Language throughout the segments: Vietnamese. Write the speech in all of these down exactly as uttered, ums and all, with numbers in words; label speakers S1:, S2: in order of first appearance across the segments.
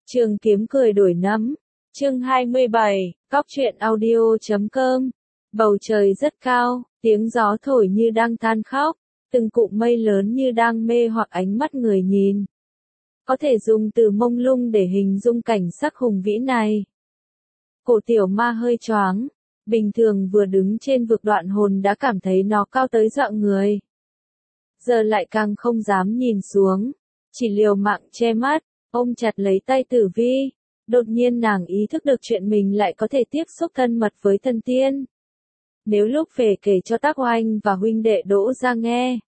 S1: Trường kiếm cười đổi nấm. Chương hai mươi bảy, Cóc truyện audio chấm com. Bầu trời rất cao, tiếng gió thổi như đang than khóc, từng cụm mây lớn như đang mê hoặc ánh mắt người nhìn. Có thể dùng từ mông lung để hình dung cảnh sắc hùng vĩ này. Cổ tiểu ma hơi choáng, bình thường vừa đứng trên vực đoạn hồn đã cảm thấy nó cao tới dọa người. Giờ lại càng không dám nhìn xuống, chỉ liều mạng che mắt, ôm chặt lấy tay Tử Vi. Đột nhiên nàng ý thức được chuyện mình lại có thể tiếp xúc thân mật với thần tiên. Nếu lúc về kể cho Tác Oanh và huynh đệ Đỗ ra nghe,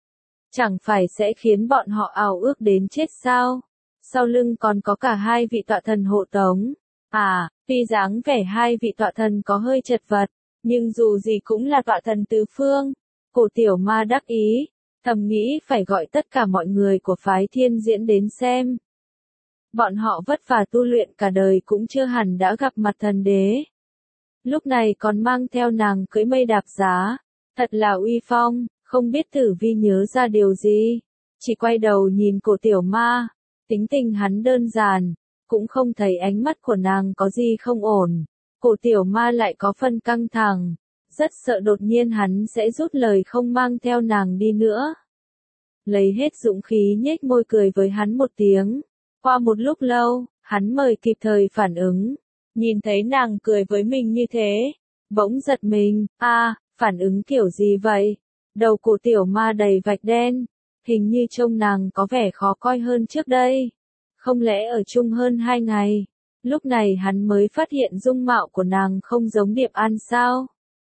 S1: chẳng phải sẽ khiến bọn họ ào ước đến chết sao? Sau lưng còn có cả hai vị tọa thần hộ tống. À, tuy dáng vẻ hai vị tọa thần có hơi chật vật, nhưng dù gì cũng là tọa thần tứ phương. Cổ tiểu ma đắc ý, thầm nghĩ phải gọi tất cả mọi người của phái Thiên Diễn đến xem. Bọn họ vất vả tu luyện cả đời cũng chưa hẳn đã gặp mặt thần đế. Lúc này còn mang theo nàng cưỡi mây đạp giá, thật là uy phong. Không biết Tử Vi nhớ ra điều gì, chỉ quay đầu nhìn cổ tiểu ma. Tính tình hắn đơn giản, cũng không thấy ánh mắt của nàng có gì không ổn. Cổ tiểu ma lại có phần căng thẳng, rất sợ đột nhiên hắn sẽ rút lời không mang theo nàng đi nữa. Lấy hết dũng khí nhếch môi cười với hắn một tiếng. Qua một lúc lâu, hắn mới kịp thời phản ứng, nhìn thấy nàng cười với mình như thế, bỗng giật mình. A, à, phản ứng kiểu gì vậy? Đầu cổ tiểu ma đầy vạch đen, hình như trông nàng có vẻ khó coi hơn trước đây. Không lẽ ở chung hơn hai ngày, lúc này hắn mới phát hiện dung mạo của nàng không giống Điệp An sao?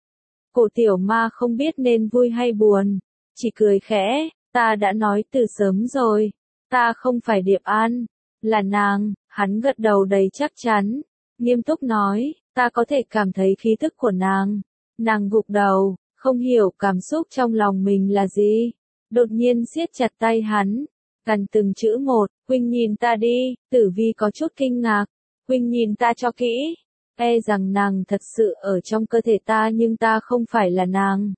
S1: Cổ tiểu ma không biết nên vui hay buồn, chỉ cười khẽ. Ta đã nói từ sớm rồi, ta không phải Điệp An, là nàng. Hắn gật đầu đầy chắc chắn, nghiêm túc nói, ta có thể cảm thấy khí tức của nàng. Nàng gục đầu, không hiểu cảm xúc trong lòng mình là gì. Đột nhiên siết chặt tay hắn, gần từng chữ một. Huynh nhìn ta đi. Tử Vi có chút kinh ngạc. Huynh nhìn ta cho kỹ. E rằng nàng thật sự ở trong cơ thể ta nhưng ta không phải là nàng.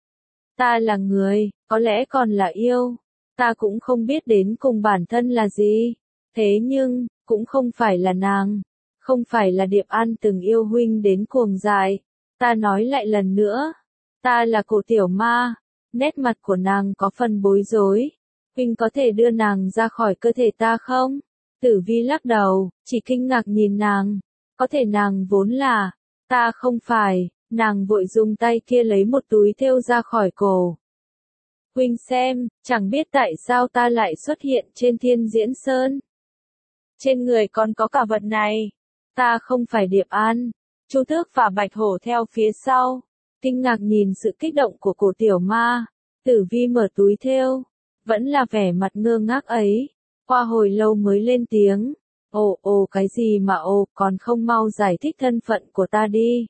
S1: Ta là người, có lẽ còn là yêu. Ta cũng không biết đến cùng bản thân là gì. Thế nhưng, cũng không phải là nàng. Không phải là Điệp An từng yêu huynh đến cuồng dại. Ta nói lại lần nữa. Ta là cổ tiểu ma. Nét mặt của nàng có phần bối rối. Huynh có thể đưa nàng ra khỏi cơ thể ta không? Tử Vi lắc đầu, chỉ kinh ngạc nhìn nàng. Có thể nàng vốn là. Ta không phải. Nàng vội dùng tay kia lấy một túi thêu ra khỏi cổ. Huynh xem, chẳng biết tại sao ta lại xuất hiện trên Thiên Diễn Sơn. Trên người còn có cả vật này. Ta không phải Điệp An. Chu Tước và Bạch Hổ theo phía sau. Kinh ngạc nhìn sự kích động của cổ tiểu ma. Tử Vi mở túi thêu, vẫn là vẻ mặt ngơ ngác ấy. Qua hồi lâu mới lên tiếng. Ồ ồ cái gì mà ồ, còn không mau giải thích thân phận của ta đi.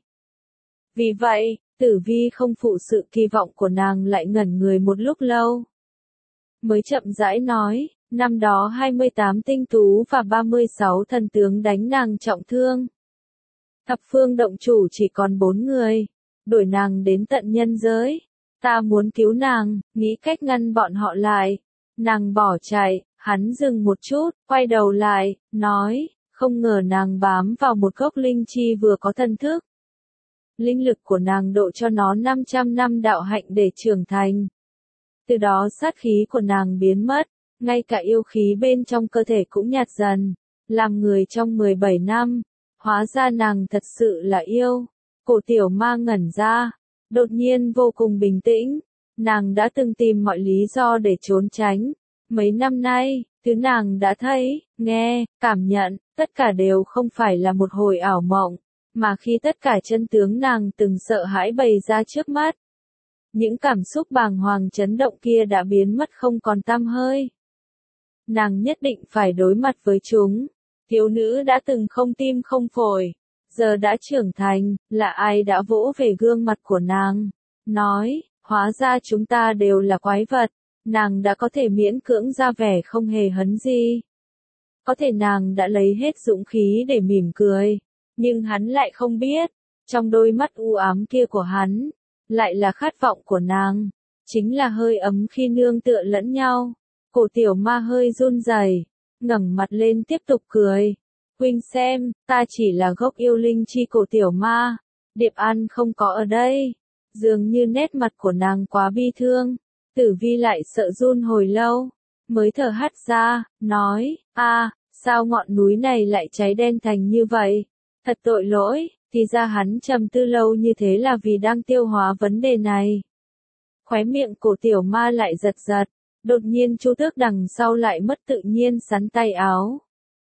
S1: Vì vậy, Tử Vi không phụ sự kỳ vọng của nàng lại ngẩn người một lúc lâu. Mới chậm rãi nói, năm đó hai mươi tám tinh tú và ba mươi sáu thần tướng đánh nàng trọng thương. Thập phương động chủ chỉ còn bốn người, đuổi nàng đến tận nhân giới. Ta muốn cứu nàng, nghĩ cách ngăn bọn họ lại. Nàng bỏ chạy. Hắn dừng một chút, quay đầu lại, nói, không ngờ nàng bám vào một gốc linh chi vừa có thần thức. Linh lực của nàng độ cho nó năm trăm năm đạo hạnh để trưởng thành. Từ đó sát khí của nàng biến mất, ngay cả yêu khí bên trong cơ thể cũng nhạt dần. Làm người trong mười bảy năm, hóa ra nàng thật sự là yêu. Cổ tiểu ma ngẩn ra, đột nhiên vô cùng bình tĩnh. Nàng đã từng tìm mọi lý do để trốn tránh. Mấy năm nay, thứ nàng đã thấy, nghe, cảm nhận, tất cả đều không phải là một hồi ảo mộng, mà khi tất cả chân tướng nàng từng sợ hãi bày ra trước mắt. Những cảm xúc bàng hoàng chấn động kia đã biến mất không còn tăm hơi. Nàng nhất định phải đối mặt với chúng. Thiếu nữ đã từng không tim không phổi, giờ đã trưởng thành. Là ai đã vỗ về gương mặt của nàng, nói, hóa ra chúng ta đều là quái vật. Nàng đã có thể miễn cưỡng ra vẻ không hề hấn gì. Có thể nàng đã lấy hết dũng khí để mỉm cười. Nhưng hắn lại không biết, trong đôi mắt u ám kia của hắn, lại là khát vọng của nàng. Chính là hơi ấm khi nương tựa lẫn nhau. Cổ tiểu ma hơi run rẩy, ngẩng mặt lên tiếp tục cười. huynh xem, ta chỉ là gốc yêu linh chi cổ tiểu ma. Điệp An không có ở đây. Dường như nét mặt của nàng quá bi thương. Tử Vi lại sợ run hồi lâu. Mới thở hắt ra, nói, a, sao ngọn núi này lại cháy đen thành như vậy? Thật tội lỗi, thì ra hắn trầm tư lâu như thế là vì đang tiêu hóa vấn đề này. Khóe miệng cổ tiểu ma lại giật giật. Đột nhiên Chu Tước đằng sau lại mất tự nhiên sắn tay áo.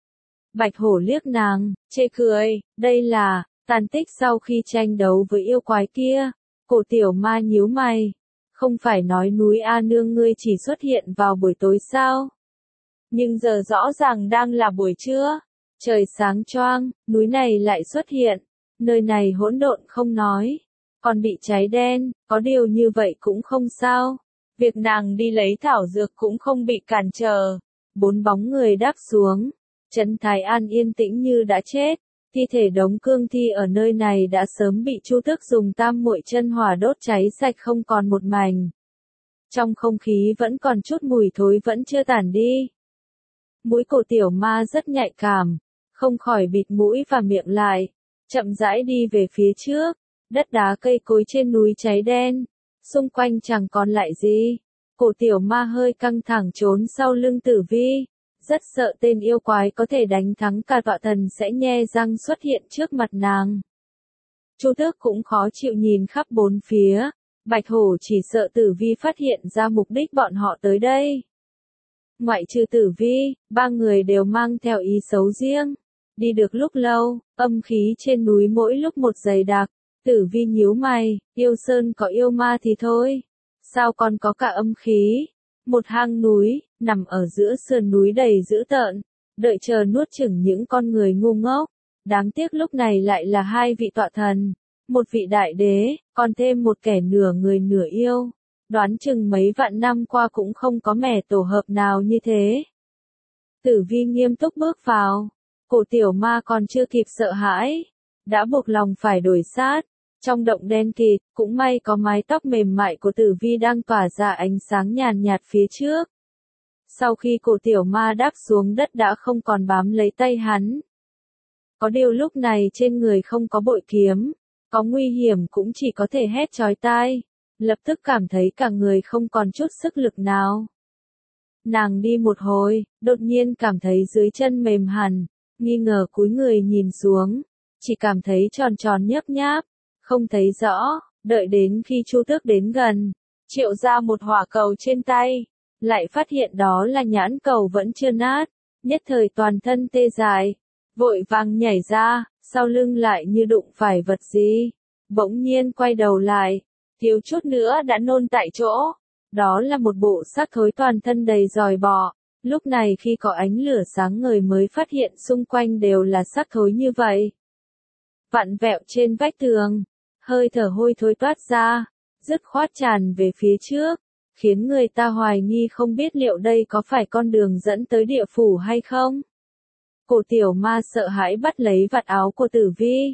S1: Bạch hổ liếc nàng, chê cười, đây là tàn tích sau khi tranh đấu với yêu quái kia. Cổ tiểu ma nhíu mày. Không phải nói núi A Nương ngươi chỉ xuất hiện vào buổi tối sao? Nhưng giờ rõ ràng đang là buổi trưa. Trời sáng choang, núi này lại xuất hiện. Nơi này hỗn độn không nói. Còn bị cháy đen, có điều như vậy cũng không sao. Việc nàng đi lấy thảo dược cũng không bị cản trở. Bốn bóng người đáp xuống. Trấn Thái An yên tĩnh như đã chết. Thi thể đống cương thi ở nơi này đã sớm bị Chu Tước dùng tam muội chân hỏa đốt cháy sạch không còn một mảnh. Trong không khí vẫn còn chút mùi thối vẫn chưa tản đi. Mũi cổ tiểu ma rất nhạy cảm, không khỏi bịt mũi và miệng lại, chậm rãi đi về phía trước. Đất đá cây cối trên núi cháy đen, xung quanh chẳng còn lại gì. Cổ tiểu ma hơi căng thẳng trốn sau lưng Tử Vi. Rất sợ tên yêu quái có thể đánh thắng cả tọa thần sẽ nhe răng xuất hiện trước mặt nàng. Chu Tước cũng khó chịu nhìn khắp bốn phía. Bạch hổ chỉ sợ Tử Vi phát hiện ra mục đích bọn họ tới đây. Ngoại trừ Tử Vi, ba người đều mang theo ý xấu riêng. Đi được lúc lâu, âm khí trên núi mỗi lúc một dày đặc. Tử Vi nhíu mày, yêu sơn có yêu ma thì thôi. Sao còn có cả âm khí? Một hang núi, nằm ở giữa sườn núi đầy dữ tợn, đợi chờ nuốt chửng những con người ngu ngốc. Đáng tiếc lúc này lại là hai vị tọa thần, một vị đại đế, còn thêm một kẻ nửa người nửa yêu. Đoán chừng mấy vạn năm qua cũng không có mẻ tổ hợp nào như thế. Tử Vi nghiêm túc bước vào, cổ tiểu ma còn chưa kịp sợ hãi, đã buộc lòng phải đổi sát. Trong động đen kịt, cũng may có mái tóc mềm mại của Tử Vi đang tỏa ra ánh sáng nhàn nhạt phía trước. Sau khi cổ tiểu ma đáp xuống đất đã không còn bám lấy tay hắn. Có điều lúc này trên người không có bội kiếm, có nguy hiểm cũng chỉ có thể hét chói tai, lập tức cảm thấy cả người không còn chút sức lực nào. Nàng đi một hồi, đột nhiên cảm thấy dưới chân mềm hẳn, nghi ngờ cúi người nhìn xuống, chỉ cảm thấy tròn tròn nhấp nháp. Không thấy rõ, đợi đến khi Chu Tước đến gần, triệu ra một hỏa cầu trên tay, lại phát hiện đó là nhãn cầu vẫn chưa nát, nhất thời toàn thân tê dại, vội vàng nhảy ra, sau lưng lại như đụng phải vật gì, bỗng nhiên quay đầu lại, thiếu chút nữa đã nôn tại chỗ, đó là một bộ xác thối toàn thân đầy giòi bọ, lúc này khi có ánh lửa sáng ngời mới phát hiện xung quanh đều là xác thối như vậy. Vặn vẹo trên vách tường. Hơi thở hôi thối toát ra, dứt khoát tràn về phía trước, khiến người ta hoài nghi không biết liệu đây có phải con đường dẫn tới địa phủ hay không. Cổ tiểu ma sợ hãi bắt lấy vạt áo của Tử Vi.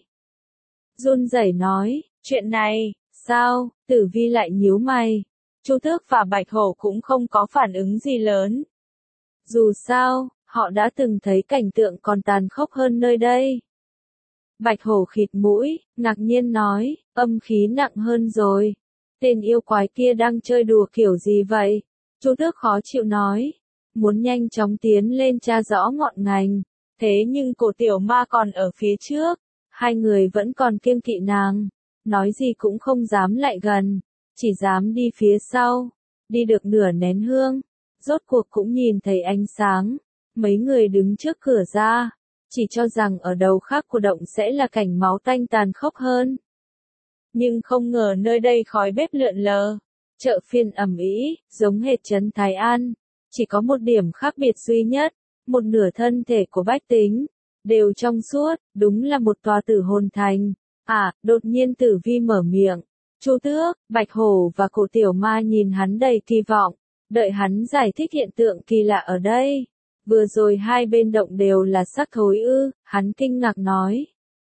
S1: Run rẩy nói, chuyện này, sao? Tử Vi lại nhíu mày. Chu Tước và Bạch hổ cũng không có phản ứng gì lớn. Dù sao, họ đã từng thấy cảnh tượng còn tàn khốc hơn nơi đây. Bạch hổ khịt mũi, ngạc nhiên nói, âm khí nặng hơn rồi. Tên yêu quái kia đang chơi đùa kiểu gì vậy? Chu Tước khó chịu nói, muốn nhanh chóng tiến lên tra rõ ngọn ngành. Thế nhưng cổ tiểu ma còn ở phía trước, hai người vẫn còn kiêng kỵ nàng, nói gì cũng không dám lại gần, chỉ dám đi phía sau. Đi được nửa nén hương, rốt cuộc cũng nhìn thấy ánh sáng, mấy người đứng trước cửa ra. Chỉ cho rằng ở đầu khác của động sẽ là cảnh máu tanh tàn khốc hơn. Nhưng không ngờ nơi đây khói bếp lượn lờ, chợ phiên ầm ĩ, giống hệt trấn Thái An, chỉ có một điểm khác biệt duy nhất, một nửa thân thể của bách tính, đều trong suốt, đúng là một tòa tử hồn thành. À, đột nhiên Tử Vi mở miệng, Chu Tước, Bạch hổ và cổ tiểu ma nhìn hắn đầy kỳ vọng, đợi hắn giải thích hiện tượng kỳ lạ ở đây. Vừa rồi hai bên động đều là xác thối ư, hắn kinh ngạc nói.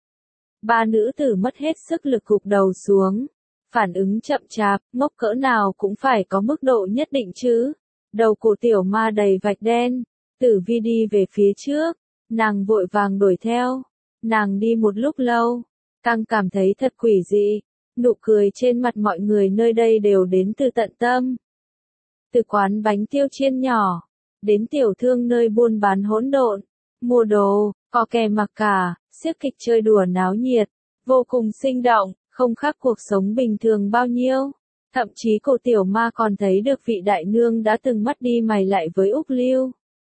S1: Ba nữ tử mất hết sức lực gục đầu xuống. Phản ứng chậm chạp, ngốc cỡ nào cũng phải có mức độ nhất định chứ. Đầu cổ tiểu ma đầy vạch đen, Tử Vi đi về phía trước, Nàng vội vàng đuổi theo. Nàng đi một lúc lâu, càng cảm thấy thật quỷ dị. Nụ cười trên mặt mọi người nơi đây đều đến từ tận tâm. Từ quán bánh tiêu chiên nhỏ, đến tiểu thương nơi buôn bán hỗn độn, mua đồ, có kè mặc cả, xiếc kịch chơi đùa náo nhiệt, vô cùng sinh động, không khác cuộc sống bình thường bao nhiêu. Thậm chí cô tiểu ma còn thấy được vị đại nương đã từng mắt đi mày lại với Úc Lưu.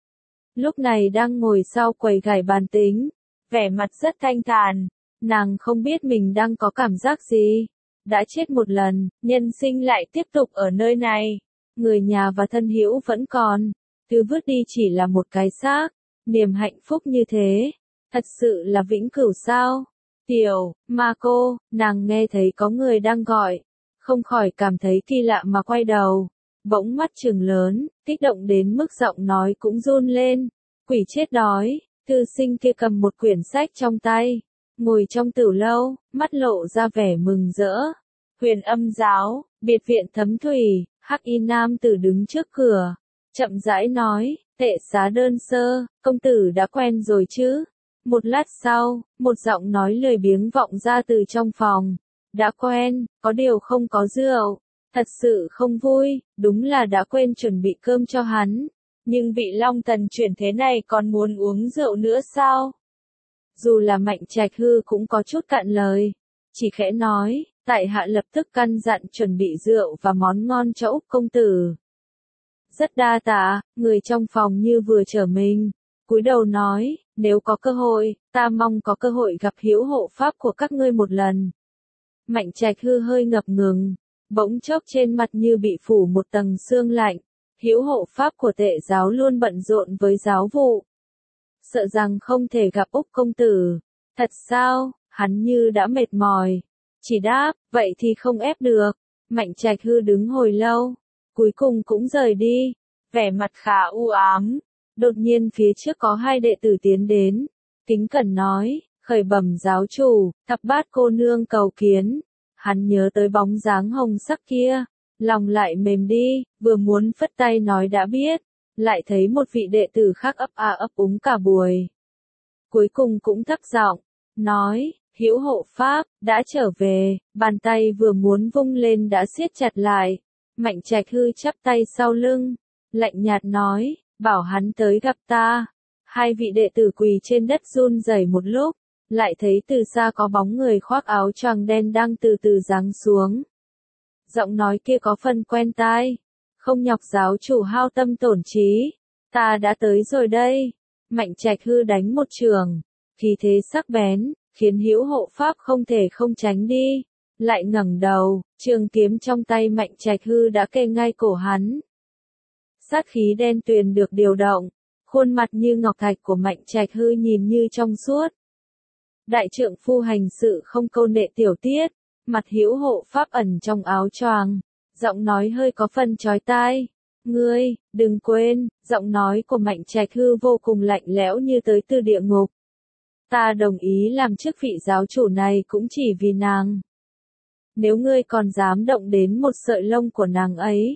S1: Lúc này đang ngồi sau quầy gài bàn tính, vẻ mặt rất thanh thản, nàng không biết mình đang có cảm giác gì. Đã chết một lần, nhân sinh lại tiếp tục ở nơi này. Người nhà và thân hữu vẫn còn, thứ vứt đi chỉ là một cái xác. Niềm hạnh phúc như thế, thật sự là vĩnh cửu sao? Tiểu, ma cô, nàng nghe thấy có người đang gọi, không khỏi cảm thấy kỳ lạ mà quay đầu. Bỗng mắt trừng lớn, kích động đến mức giọng nói cũng run lên. Quỷ chết đói, thư sinh kia cầm một quyển sách trong tay, ngồi trong tửu lâu, mắt lộ ra vẻ mừng rỡ. Huyền Âm giáo, biệt viện Thấm Thủy, hắc y nam tử đứng trước cửa, chậm rãi nói, tệ xá đơn sơ, công tử đã quen rồi chứ? Một lát sau, một giọng nói lười biếng vọng ra từ trong phòng. Đã quen, có điều không có rượu. Thật sự không vui, đúng là đã quên chuẩn bị cơm cho hắn. Nhưng vị Long Tần chuyển thế này còn muốn uống rượu nữa sao? Dù là Mạnh Trạch Hư cũng có chút cạn lời, chỉ khẽ nói, tại hạ lập tức căn dặn chuẩn bị rượu và món ngon cho Úc công tử. Rất đa tạ, người trong phòng như vừa trở mình, cúi đầu nói, nếu có cơ hội, ta mong có cơ hội gặp hữu hộ pháp của các ngươi một lần. Mạnh Trạch Hư hơi ngập ngừng, bỗng chốc trên mặt như bị phủ một tầng sương lạnh. Hữu hộ pháp của Tệ giáo luôn bận rộn với giáo vụ, sợ rằng không thể gặp Úc công tử. Thật sao? Hắn như đã mệt mỏi, chỉ đáp, vậy thì không ép được. Mạnh Trạch Hư đứng hồi lâu, cuối cùng cũng rời đi, vẻ mặt khá u ám. Đột nhiên phía trước có hai đệ tử tiến đến, kính cẩn nói, khởi bẩm giáo chủ, thập bát cô nương cầu kiến. Hắn nhớ tới bóng dáng hồng sắc kia, lòng lại mềm đi, vừa muốn phất tay nói đã biết, lại thấy một vị đệ tử khác ấp a ấp úng cả buổi. Cuối cùng cũng thấp giọng, nói, hữu hộ pháp, đã trở về, bàn tay vừa muốn vung lên đã siết chặt lại. Mạnh Trạch Hư chắp tay sau lưng, lạnh nhạt nói, bảo hắn tới gặp ta. Hai vị đệ tử quỳ trên đất run rẩy một lúc, lại thấy từ xa có bóng người khoác áo choàng đen đang từ từ giáng xuống. Giọng nói kia có phần quen tai, không nhọc giáo chủ hao tâm tổn trí, ta đã tới rồi đây. Mạnh Trạch Hư đánh một chưởng, khí thế sắc bén, khiến hữu hộ pháp không thể không tránh đi. Lại ngẩng đầu, trường kiếm trong tay Mạnh Trạch Hư đã kề ngay cổ hắn. Sát khí đen tuyền được điều động, khuôn mặt như ngọc thạch của Mạnh Trạch Hư nhìn như trong suốt. Đại trượng phu hành sự không câu nệ tiểu tiết, mặt hữu hộ pháp ẩn trong áo choàng, giọng nói hơi có phần chói tai. Ngươi, đừng quên, giọng nói của Mạnh Trạch Hư vô cùng lạnh lẽo như tới từ địa ngục. Ta đồng ý làm chức vị giáo chủ này cũng chỉ vì nàng. Nếu ngươi còn dám động đến một sợi lông của nàng ấy,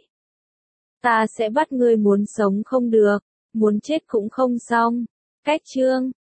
S1: ta sẽ bắt ngươi muốn sống không được, muốn chết cũng không xong. Cách chương